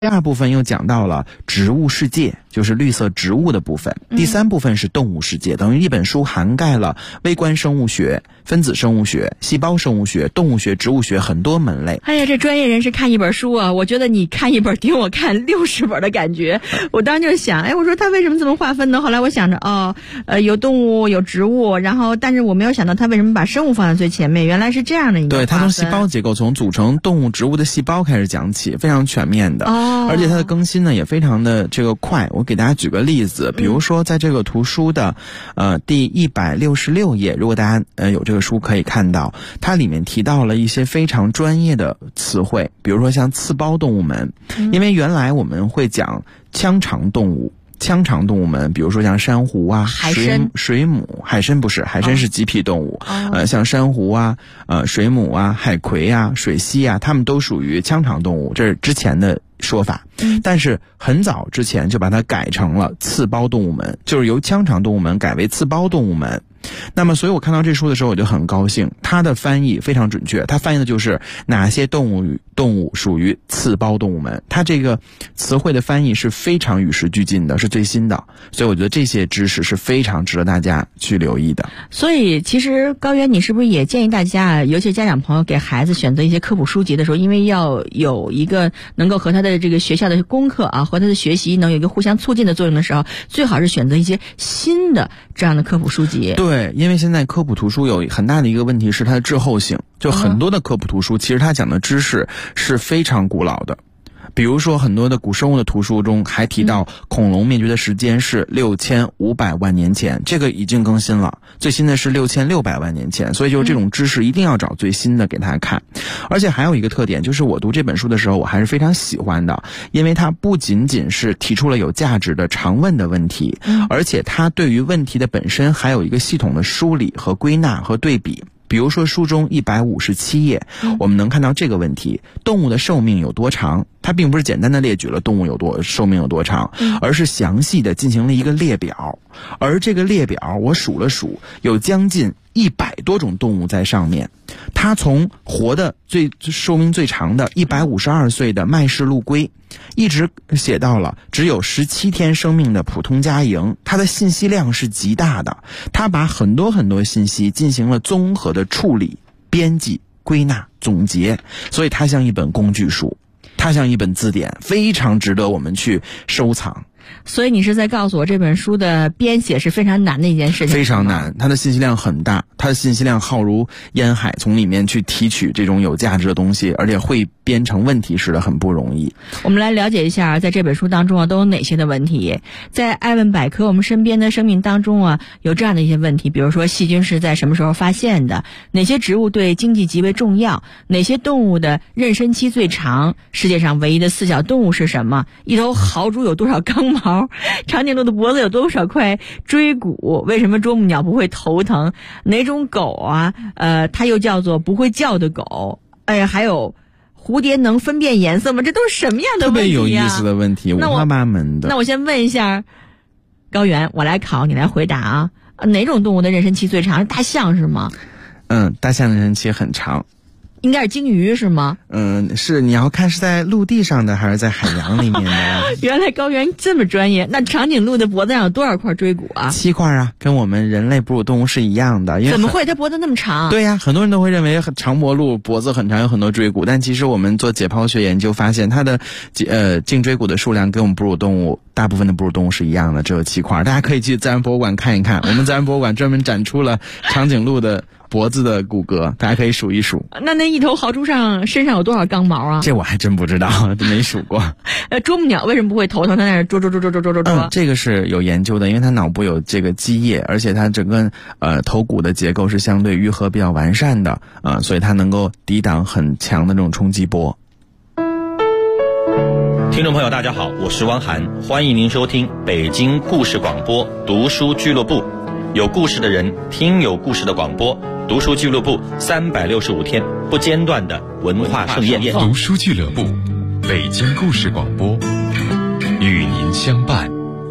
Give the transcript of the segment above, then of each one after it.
第二部分又讲到了植物世界，就是绿色植物的部分。第三部分是动物世界，等于一本书涵盖了微观生物学、分子生物学、细胞生物学、动物学、植物学很多门类。 哎呀，这专业人士看一本书啊，我觉得你看一本顶我看60本的感觉。我当时就想，我说他为什么这么划分呢？后来我想着，有动物有植物，然后但是我没有想到他为什么把生物放在最前面，原来是这样的一个划分。 对，他从细胞结构，从组成动物植物的细胞开始讲起，非常全面的。而且它的更新呢也非常的这个快。我给大家举个例子，比如说在这个图书的第166页，如果大家有这个书可以看到，它里面提到了一些非常专业的词汇，比如说像刺胞动物门，因为原来我们会讲腔肠动物。腔肠动物们，比如说像珊瑚啊、水母，海参不是，海参是棘皮动物。像珊瑚啊、水母啊、海葵啊、水螅啊，它们都属于腔肠动物，这是之前的说法。但是很早之前就把它改成了刺胞动物门，就是由腔肠动物门改为刺胞动物门。那么所以我看到这书的时候我就很高兴，它的翻译非常准确，它翻译的就是哪些动物属于刺胞动物门，它这个词汇的翻译是非常与时俱进的，是最新的，所以我觉得这些知识是非常值得大家去留意的。 所以其实高原，你是不是也建议大家，尤其家长朋友给孩子选择一些科普书籍的时候，因为要有一个能够和他的这个学校的功课啊，和他的学习能有一个互相促进的作用的时候，最好是选择一些新的这样的科普书籍。 对，因为现在科普图书有很大的一个问题是它的滞后性，就很多的科普图书其实它讲的知识是非常古老的。比如说很多的古生物的图书中还提到恐龙灭绝的时间是6500万年前，这个已经更新了，最新的是6600万年前，所以就是这种知识一定要找最新的给他看。而且还有一个特点，就是我读这本书的时候我还是非常喜欢的，因为它不仅仅是提出了有价值的常问的问题，而且它对于问题的本身还有一个系统的梳理和归纳和对比。比如说书中157页，我们能看到这个问题：动物的寿命有多长？它并不是简单的列举了动物寿命有多长，而是详细的进行了一个列表。而这个列表我数了数，有将近100多种动物在上面。它从活的寿命最长的152岁的麦氏陆龟，一直写到了只有17天生命的普通家蝇，它的信息量是极大的。它把很多信息进行了综合的处理、编辑、归纳、总结，所以它像一本工具书，它像一本字典，非常值得我们去收藏。 所以你是在告诉我，这本书的编写是非常难的一件事情。 非常难，它的信息量很大，它的信息量浩如烟海，从里面去提取这种有价值的东西，而且会编成问题式的，很不容易。 我们来了解一下，在这本书当中啊，都有哪些的问题。在爱问百科我们身边的生命当中啊，有这样的一些问题，比如说细菌是在什么时候发现的，哪些植物对经济极为重要，哪些动物的妊娠期最长，世界上唯一的4脚动物是什么，一头豪猪有多少刚毛，长颈鹿的脖子有多少块椎骨，为什么啄木鸟不会头疼，哪种狗啊它又叫做不会叫的狗，还有蝴蝶能分辨颜色吗？这都是什么样的问题啊？特别有意思的问题，五花八门的。 那我先问一下高原，我来考你来回答啊。哪种动物的妊娠期最长？大象是吗？ 大象的妊娠期很长。 应该是鲸鱼是吗？ 是，你要看是在陆地上的还是在海洋里面的。 原来高原这么专业。那长颈鹿的脖子上有多少块椎骨啊 ？7块啊，跟我们人类哺乳动物是一样的。 怎么会？它脖子那么长？ 对呀，很多人都会认为长脖鹿脖子很长，有很多椎骨，但其实我们做解剖学研究发现，它的颈椎骨的数量跟我们哺乳动物大部分的哺乳动物是一样的，只有7块。大家可以去自然博物馆看一看，我们自然博物馆专门展出了长颈鹿的脖子的骨骼，大家可以数一数。 那一头豪猪身上有多少刚毛啊？ 这我还真不知道，没数过。 啄木鸟为什么不会头疼？它在那啄。 这个是有研究的，因为它脑部有这个基叶，而且它整个头骨的结构是相对愈合比较完善的所以它能够抵挡很强的这种冲击波。 听众朋友大家好，我是汪涵，欢迎您收听北京故事广播读书俱乐部，有故事的人听有故事的广播，读书俱乐部365天不间断的文化盛宴。 读书俱乐部，北京故事广播，与您相伴。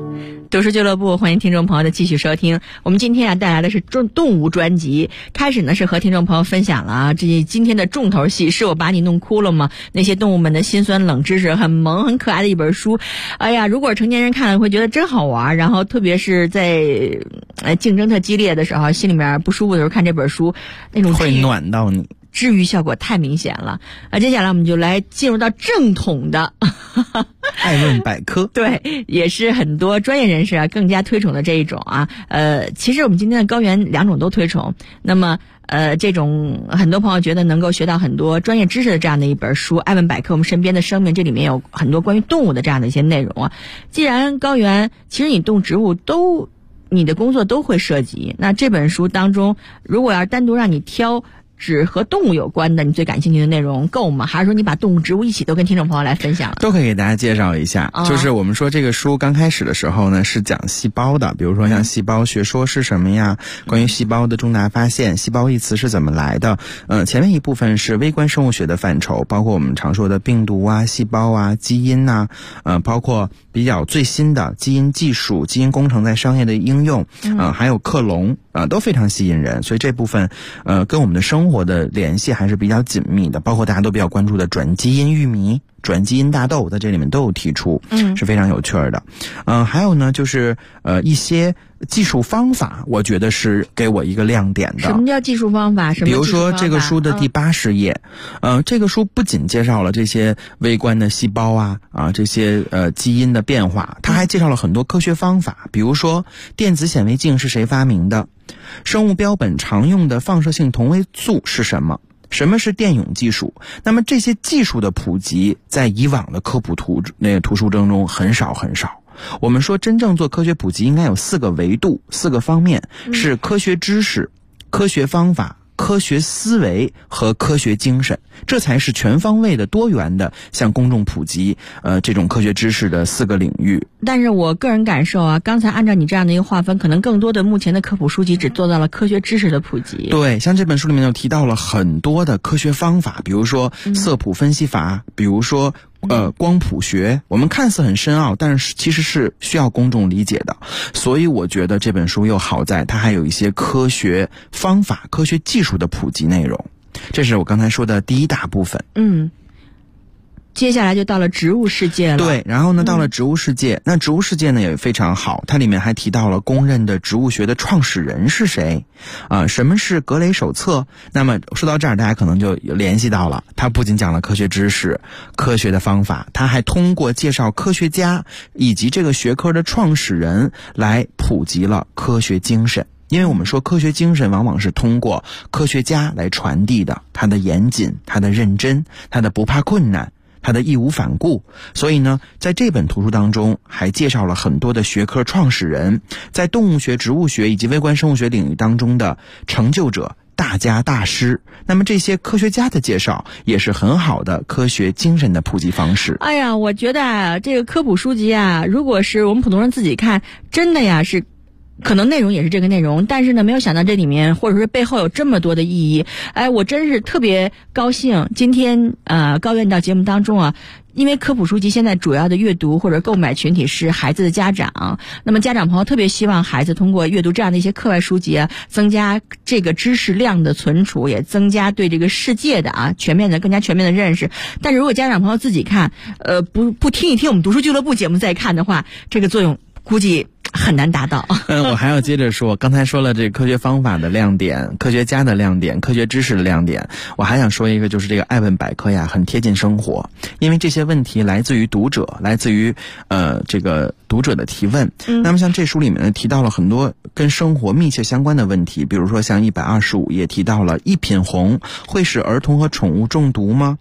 读书俱乐部，欢迎听众朋友的继续收听。我们今天带来的是动物专辑，开始呢是和听众朋友分享了这今天的重头戏，是我把你弄哭了吗？那些动物们的辛酸冷知识，很萌很可爱的一本书。哎呀，如果成年人看了会觉得真好玩，然后特别是在竞争特激烈的时候，心里面不舒服的时候看这本书，那种会暖到你。 治愈效果太明显了。接下来我们就来进入到正统的爱问百科。 对，也是很多专业人士更加推崇的这一种其实我们今天的高原两种都推崇。那么这种很多朋友觉得能够学到很多专业知识的这样的一本书，爱问百科我们身边的生命，这里面有很多关于动物的这样的一些内容既然高原其实你动植物你的工作都会涉及，那这本书当中如果要单独让你挑只和动物有关的你最感兴趣的内容够吗？还是说你把动物植物一起都跟听众朋友来分享？ 都可以给大家介绍一下。就是我们说这个书刚开始的时候呢是讲细胞的，比如说像细胞学说是什么呀，关于细胞的重大发现，细胞一词是怎么来的。前面一部分是微观生物学的范畴，包括我们常说的病毒细胞基因包括比较最新的基因技术、基因工程在商业的应用还有克隆都非常吸引人。所以这部分跟我们的生活的联系还是比较紧密的，包括大家都比较关注的转基因玉米、转基因大豆，在这里面都有提出，是非常有趣的。还有呢就是一些技术方法，我觉得是给我一个亮点的。 什么叫技术方法？ 比如说这个书的第80页，这个书不仅介绍了这些微观的细胞这些基因的变化，它还介绍了很多科学方法，比如说电子显微镜是谁发明的，生物标本常用的放射性同位素是什么，什么是电泳技术。那么这些技术的普及在以往的科普图书中很少很少。我们说真正做科学普及应该有4个维度、4个方面，是科学知识、科学方法、科学思维和科学精神，这才是全方位的多元的向公众普及这种科学知识的4个领域。 但是我个人感受刚才按照你这样的一个划分，可能更多的目前的科普书籍只做到了科学知识的普及。 对，像这本书里面就提到了很多的科学方法，比如说色谱分析法，比如说光谱学，我们看似很深奥，但是其实是需要公众理解的。所以我觉得这本书又好在它还有一些科学方法、科学技术的普及内容。这是我刚才说的第一大部分。 接下来就到了植物世界了。 对，然后呢到了植物世界，那植物世界呢也非常好，它里面还提到了公认的植物学的创始人是谁什么是格雷手册。那么说到这儿大家可能就联系到了，它不仅讲了科学知识、科学的方法，它还通过介绍科学家以及这个学科的创始人来普及了科学精神。因为我们说科学精神往往是通过科学家来传递的，他的严谨、他的认真、他的不怕困难、他的义无反顾。所以呢在这本图书当中还介绍了很多的学科创始人，在动物学、植物学以及微观生物学领域当中的成就者、大家大师。那么这些科学家的介绍也是很好的科学精神的普及方式。 哎呀，我觉得这个科普书籍如果是我们普通人自己看，真的是可能内容也是这个内容，但是呢没有想到这里面或者说背后有这么多的意义。我真是特别高兴今天高原到节目当中因为科普书籍现在主要的阅读或者购买群体是孩子的家长，那么家长朋友特别希望孩子通过阅读这样的一些课外书籍增加这个知识量的存储，也增加对这个世界的更加全面的认识。但是如果家长朋友自己看不听一听我们读书俱乐部节目再看的话，这个作用估计很难达到。 我还要接着说，刚才说了这科学方法的亮点、科学家的亮点、科学知识的亮点，我还想说一个，就是这个爱问百科很贴近生活，因为这些问题来自于读者，来自于这个读者的提问。那么像这书里面呢提到了很多跟生活密切相关的问题，比如说像125页提到了一品红会使儿童和宠物中毒吗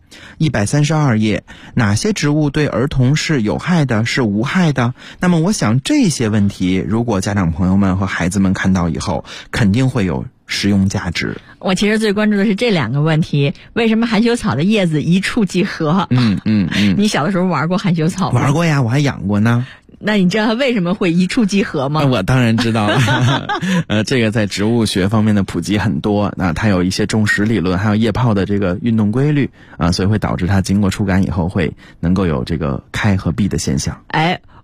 ？132页哪些植物对儿童是有害的，是无害的？那么我想这些问题如果家长朋友们和孩子们看到以后，肯定会有实用价值。 我其实最关注的是这2个问题：为什么含羞草的叶子一触即合？你小的时候玩过含羞草吗？ 玩过呀，我还养过呢。 那你知道它为什么会一触即合吗？ 我当然知道了。这个在植物学方面的普及很多，它有一些种实理论，还有叶泡的这个运动规律所以会导致它经过触感以后会能够有这个开和闭的现象。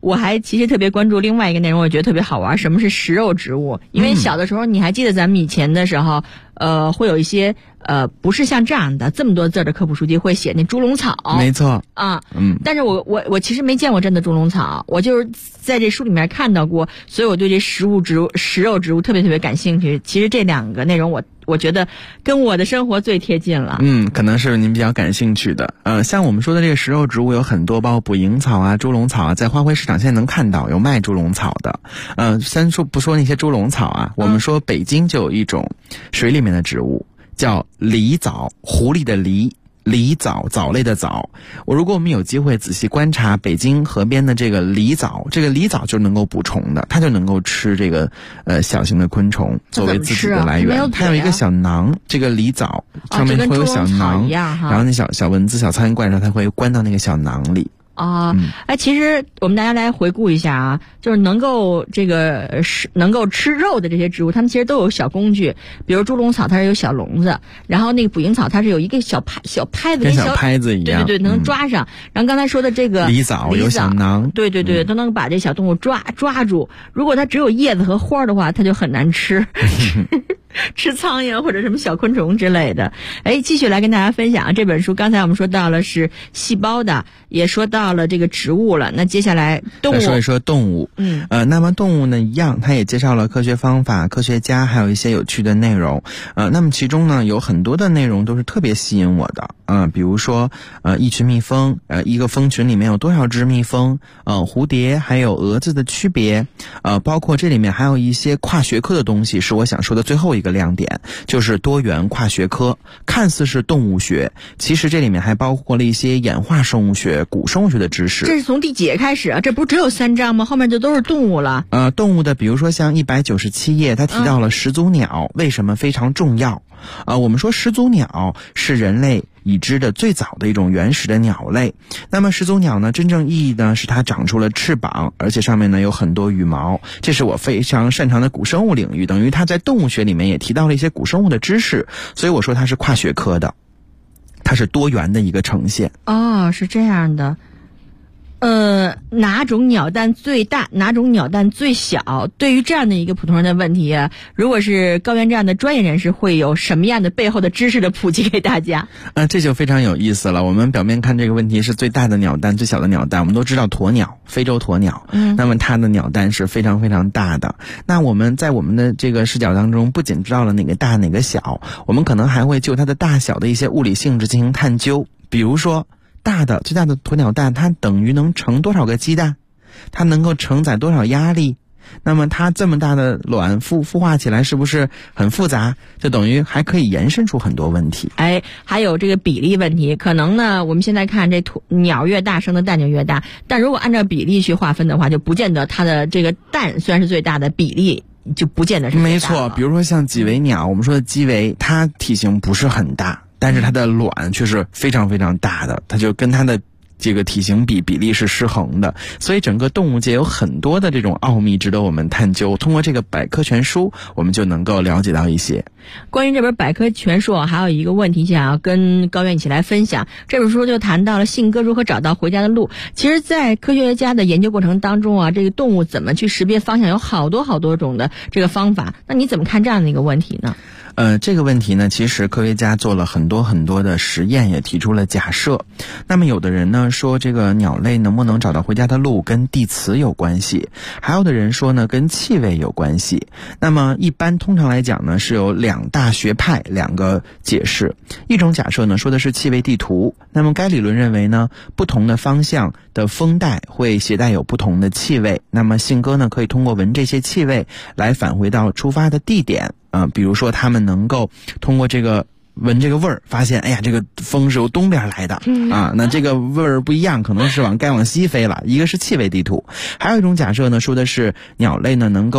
我还其实特别关注另外一个内容，我觉得特别好玩，什么是食肉植物？因为小的时候，你还记得咱们以前的时候，会有一些不是像这样的这么多字的科普书籍会写那猪笼草。 没错啊，但是我其实没见过真的猪笼草，我就是在这书里面看到过，所以我对这食肉植物特别特别感兴趣。其实这两个内容我觉得跟我的生活最贴近了。 可能是您比较感兴趣的。像我们说的这个食肉植物有很多，包括捕蝇草啊、猪笼草啊，在花卉市场现在能看到有卖猪笼草的。先不说那些猪笼草啊，我们说北京就有一种水里面的植物叫狸藻，狐狸的狸。狸藻，藻类的藻。如果我们有机会仔细观察北京河边的这个狸藻，这个狸藻就能够捕虫的，它就能够吃这个小型的昆虫作为自己的来源。它有一个小囊，这个狸藻上面会有小囊，然后那小蚊子、小苍蝇过来的时候，它会关到那个小囊里。 其实我们大家来回顾一下啊，就是能够吃肉的这些植物，它们其实都有小工具，比如猪笼草它是有小笼子，然后那个捕蝇草它是有一个小拍子， 跟小拍子一样， 对，能抓上。然后刚才说的这个狸藻有小囊， 对，都能把这小动物抓住。如果它只有叶子和花的话，它就很难吃。吃苍蝇或者什么小昆虫之类的。继续来跟大家分享这本书。刚才我们说到了是细胞的，也说到了这个植物了。那接下来动物， 再说一说动物。那么动物呢一样，它也介绍了科学方法、科学家，还有一些有趣的内容。那么其中呢有很多的内容都是特别吸引我的。比如说一群蜜蜂，一个蜂群里面有多少只蜜蜂，蝴蝶还有蛾子的区别，包括这里面还有一些跨学科的东西，是我想说的最后一个亮点，就是多元跨学科。看似是动物学，其实这里面还包括了一些演化生物学、古生物学的知识。 这是从第几页开始啊？这不只有3章吗？后面就都是动物了。 动物的比如说像197页，它提到了始祖鸟为什么非常重要。我们说始祖鸟是人类已知的最早的一种原始的鸟类。那么始祖鸟呢，真正意义呢是它长出了翅膀，而且上面呢有很多羽毛。这是我非常擅长的古生物领域，等于它在动物学里面也提到了一些古生物的知识，所以我说它是跨学科的，它是多元的一个呈现。 是这样的。哪种鸟蛋最大，哪种鸟蛋最小？对于这样的一个普通人的问题啊，如果是高原这样的专业人士，会有什么样的背后的知识的普及给大家？ 这就非常有意思了。我们表面看这个问题是最大的鸟蛋、最小的鸟蛋，我们都知道鸵鸟，非洲鸵鸟，那么它的鸟蛋是非常非常大的。那我们在我们的这个视角当中，不仅知道了哪个大哪个小，我们可能还会就它的大小的一些物理性质进行探究。比如说最大的鸵鸟蛋，它等于能盛多少个鸡蛋？它能够承载多少压力？那么它这么大的卵孵化起来是不是很复杂？就等于还可以延伸出很多问题。 还有这个比例问题，可能呢我们现在看这鸟越大生的蛋就越大，但如果按照比例去划分的话，就不见得它的这个蛋虽然是最大的，比例就不见得是最大的。 没错，比如说像几维鸟，我们说的鸡维，它体型不是很大，但是它的卵却是非常非常大的，它就跟它的这个体型比例是失衡的。所以整个动物界有很多的这种奥秘值得我们探究，通过这个百科全书我们就能够了解到一些。 关于这本百科全书还有一个问题想要跟高原一起来分享。这本书就谈到了信鸽如何找到回家的路。其实在科学家的研究过程当中啊，这个动物怎么去识别方向有好多种的这个方法，那你怎么看这样的一个问题呢？ 这个问题呢，其实科学家做了很多的实验，也提出了假设。那么有的人呢说这个鸟类能不能找到回家的路跟地磁有关系，还有的人说呢跟气味有关系。那么通常来讲呢，是有2大学派2个解释。一种假设呢说的是气味地图，那么该理论认为呢，不同的方向的风带会携带有不同的气味，那么信鸽呢可以通过闻这些气味来返回到出发的地点。比如说他们能够通过这个闻这个味儿，发现这个风是由东边来的那这个味儿不一样，可能是该往西飞了。一个是气味地图。还有一种假设呢，说的是鸟类呢能够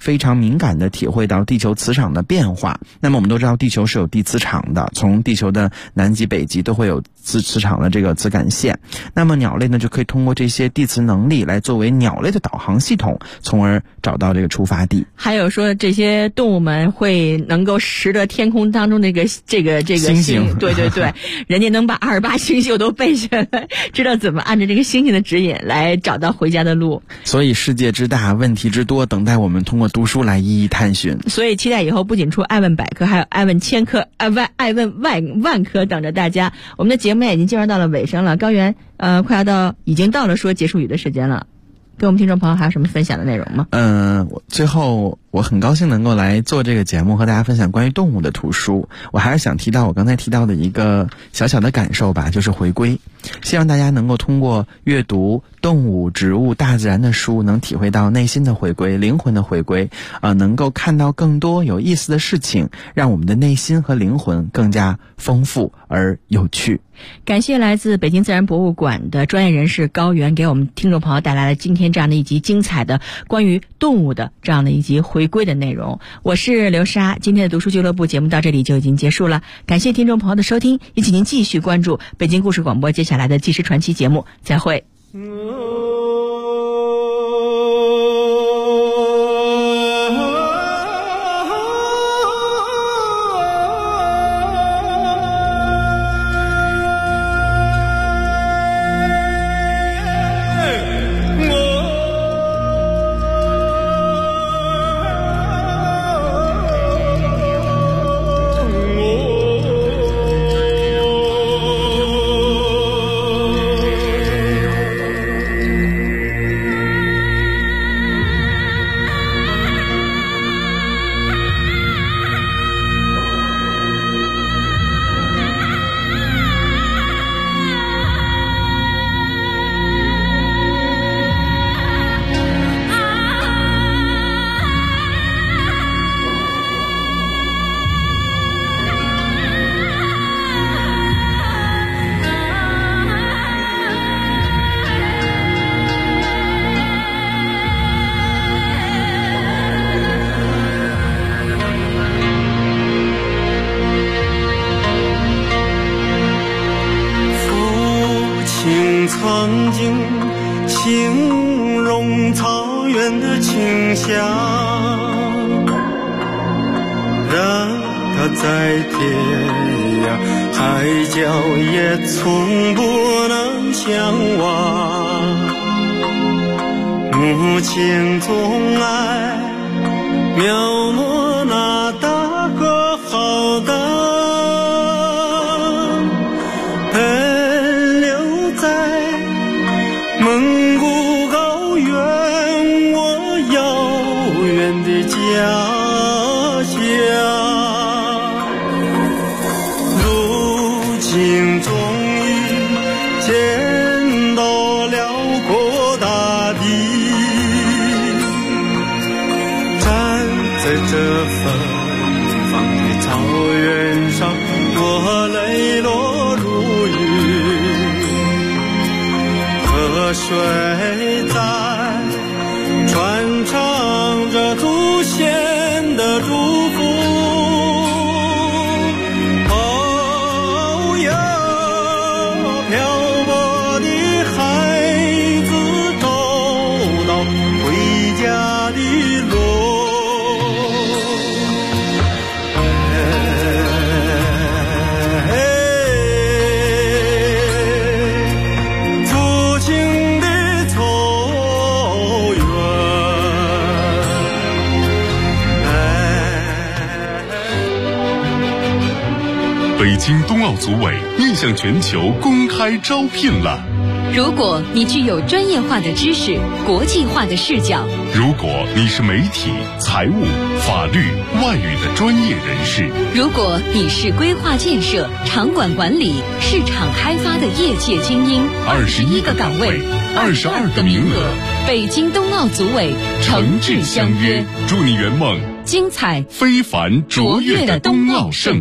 非常敏感地体会到地球磁场的变化。那么我们都知道地球是有地磁场的，从地球的南极北极都会有磁场的这个磁感线。那么鸟类呢就可以通过这些地磁能力来作为鸟类的导航系统，从而找到这个出发地。 还有说这些动物们会能够识得天空当中这个星星， 对对对，人家能把28星宿都背下来，知道怎么按照这个星星的指引来找到回家的路。 所以世界之大，问题之多，等待我们通过读书来一一探寻。 所以期待以后不仅出爱问百科，还有爱问千科、爱问万科等着大家。我们的节目已经进入到了尾声了，高原已经到了说结束语的时间了。跟我们听众朋友还有什么分享的内容吗？ 最后我很高兴能够来做这个节目，和大家分享关于动物的图书。我还是想提到我刚才提到的一个小小的感受吧，就是回归。希望大家能够通过阅读动物、植物、大自然的书，能体会到内心的回归、灵魂的回归，能够看到更多有意思的事情，让我们的内心和灵魂更加丰富而有趣。 感谢来自北京自然博物馆的专业人士高原给我们听众朋友带来了今天这样的一集精彩的关于动物的这样的一集回归的内容。我是刘莎，今天的读书俱乐部节目到这里就已经结束了，感谢听众朋友的收听，也请您继续关注北京故事广播接下来的纪实传奇节目，再会。 曾经形容草原的清香，让它在天涯海角也从不能相忘。母亲总爱描摹那大河浩荡，奔流在蒙古高原，我遥远的家乡。如今终于见到辽阔大地，站在这芬芳的草原上，我泪落如雨。河水在传唱着祖先的祝福。哦哟，漂泊的孩子找到回家的路。父亲的草原， 北京冬奥组委面向全球公开招聘了。 如果你具有专业化的知识、国际化的视角， 如果你是媒体、财务、法律、外语的专业人士， 如果你是规划建设、场馆管理、市场开发的业界精英，21个岗位，22个名额，北京冬奥组委诚挚相约， 祝你圆梦精彩非凡卓越的冬奥盛